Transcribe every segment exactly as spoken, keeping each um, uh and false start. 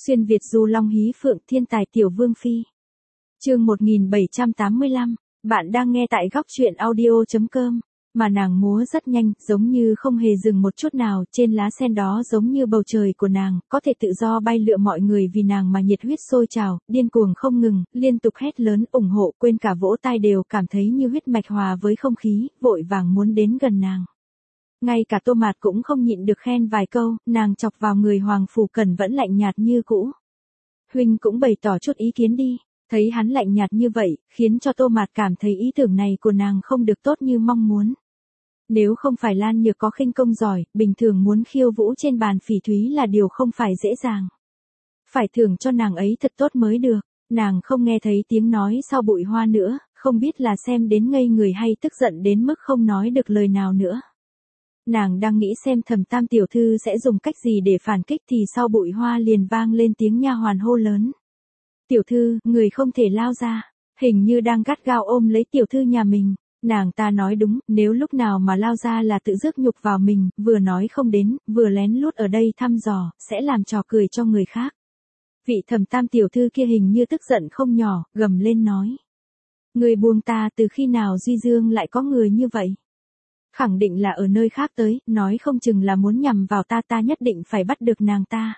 Xuyên Việt du long hí phượng thiên tài tiểu vương phi. Chương một nghìn bảy trăm tám mươi lăm, bạn đang nghe tại góc truyện audio chấm com. Mà nàng múa rất nhanh, giống như không hề dừng một chút nào, trên lá sen đó giống như bầu trời của nàng, có thể tự do bay lượn, mọi người vì nàng mà nhiệt huyết sôi trào, điên cuồng không ngừng, liên tục hét lớn ủng hộ, quên cả vỗ tay đều cảm thấy như huyết mạch hòa với không khí, vội vàng muốn đến gần nàng. Ngay cả Tô Mạt cũng không nhịn được khen vài câu, nàng chọc vào người Hoàng Phủ Cẩn vẫn lạnh nhạt như cũ. Huynh cũng bày tỏ chút ý kiến đi. Thấy hắn lạnh nhạt như vậy, khiến cho Tô Mạt cảm thấy ý tưởng này của nàng không được tốt như mong muốn. Nếu không phải Lan Nhược có khinh công giỏi, bình thường muốn khiêu vũ trên bàn phỉ thúy là điều không phải dễ dàng. Phải thưởng cho nàng ấy thật tốt mới được. Nàng không nghe thấy tiếng nói sau bụi hoa nữa, không biết là xem đến ngây người hay tức giận đến mức không nói được lời nào nữa. Nàng đang nghĩ xem Thẩm Tam tiểu thư sẽ dùng cách gì để phản kích thì sau bụi hoa liền vang lên tiếng nha hoàn hô lớn. Tiểu thư, người không thể lao ra, hình như đang gắt gao ôm lấy tiểu thư nhà mình. Nàng ta nói đúng, nếu lúc nào mà lao ra là tự rước nhục vào mình, vừa nói không đến, vừa lén lút ở đây thăm dò, sẽ làm trò cười cho người khác. Vị Thẩm Tam tiểu thư kia hình như tức giận không nhỏ, gầm lên nói. Người buông ta, từ khi nào Duy Dương lại có người như vậy? Khẳng định là ở nơi khác tới, nói không chừng là muốn nhằm vào ta, ta nhất định phải bắt được nàng ta.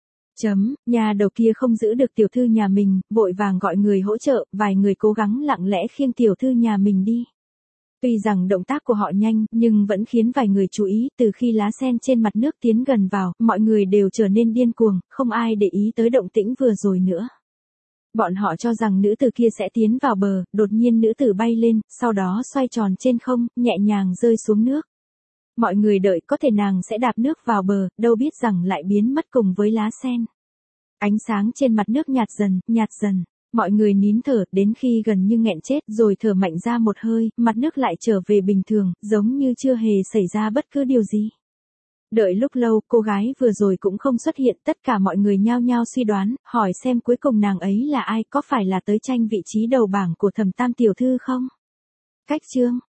Chấm, nhà đầu kia không giữ được tiểu thư nhà mình, vội vàng gọi người hỗ trợ, vài người cố gắng lặng lẽ khiêng tiểu thư nhà mình đi. Tuy rằng động tác của họ nhanh, nhưng vẫn khiến vài người chú ý, từ khi lá sen trên mặt nước tiến gần vào, mọi người đều trở nên điên cuồng, không ai để ý tới động tĩnh vừa rồi nữa. Bọn họ cho rằng nữ tử kia sẽ tiến vào bờ, đột nhiên nữ tử bay lên, sau đó xoay tròn trên không, nhẹ nhàng rơi xuống nước. Mọi người đợi có thể nàng sẽ đạp nước vào bờ, đâu biết rằng lại biến mất cùng với lá sen. Ánh sáng trên mặt nước nhạt dần, nhạt dần. Mọi người nín thở, đến khi gần như nghẹn chết rồi thở mạnh ra một hơi, mặt nước lại trở về bình thường, giống như chưa hề xảy ra bất cứ điều gì. Đợi lúc lâu, cô gái vừa rồi cũng không xuất hiện, tất cả mọi người nhao nhao suy đoán, hỏi xem cuối cùng nàng ấy là ai, có phải là tới tranh vị trí đầu bảng của Thẩm Tam tiểu thư không? Cách chương